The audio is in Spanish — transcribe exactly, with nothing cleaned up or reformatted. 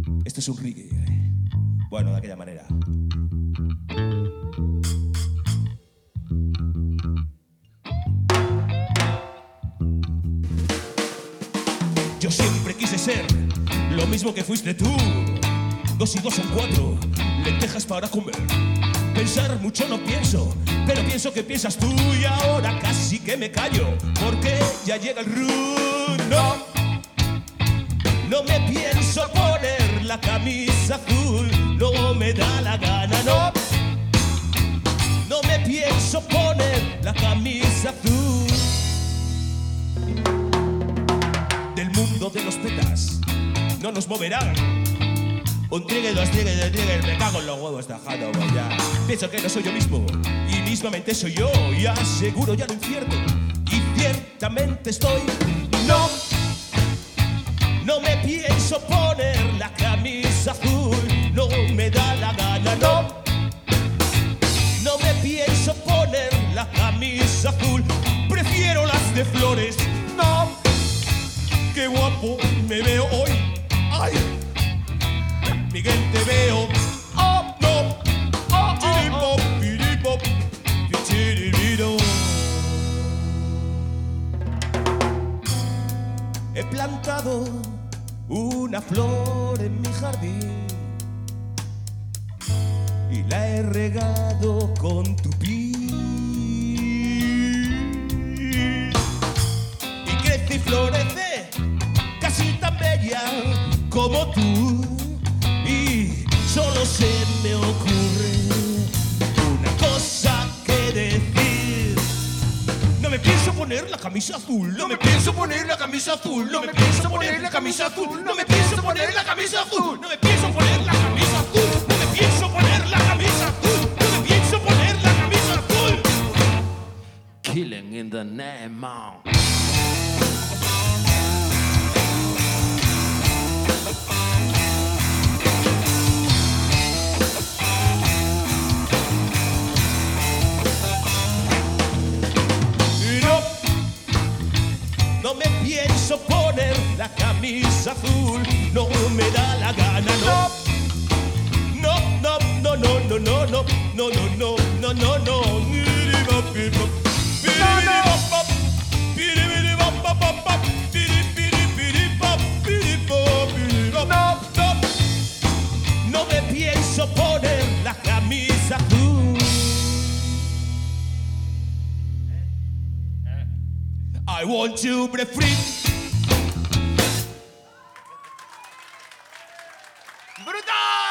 Esto es un reggae. Bueno, de aquella manera. Yo siempre quise ser lo mismo que fuiste tú. Dos y dos son cuatro, lentejas para comer. Pensar mucho no pienso, pero pienso que piensas tú. Y ahora casi que me callo, porque ya llega el rum. No, no me pienso poner la camisa azul. No me da la gana, no. No me pienso poner la camisa azul. Del mundo de los petas no nos moverán. Un trigger, dos triggers, tres triggers, me cago en los huevos tajado, ya. Pienso que no soy yo mismo, y mismamente soy yo, y aseguro ya lo infierno, y ciertamente estoy. No, no me pienso poner la camisa azul, no me da la gana, no. No me pienso poner la camisa azul, prefiero las de flores, no. Qué guapo me veo hoy, ay. Miguel, te veo. Oh, no. Oh, oh, oh. He plantado una flor en mi jardín y la he regado con tu piel. Y crece y florece casi tan bella como tú. Y solo se me ocurre una cosa que decir. No me pienso poner la camisa azul. No me pienso poner la camisa azul. No me pienso poner la camisa azul. No me pienso poner la camisa azul. No me pienso poner la camisa azul. No me pienso poner la camisa azul. No me pienso poner la camisa azul. Killing in the name of. No me pienso poner la camisa azul, no me da la gana, no. No, no, no, no, no, no, no, no, no, no, no, no, no. No, no, no me pienso poner la camisa azul. I want to be free. ¡Brutal!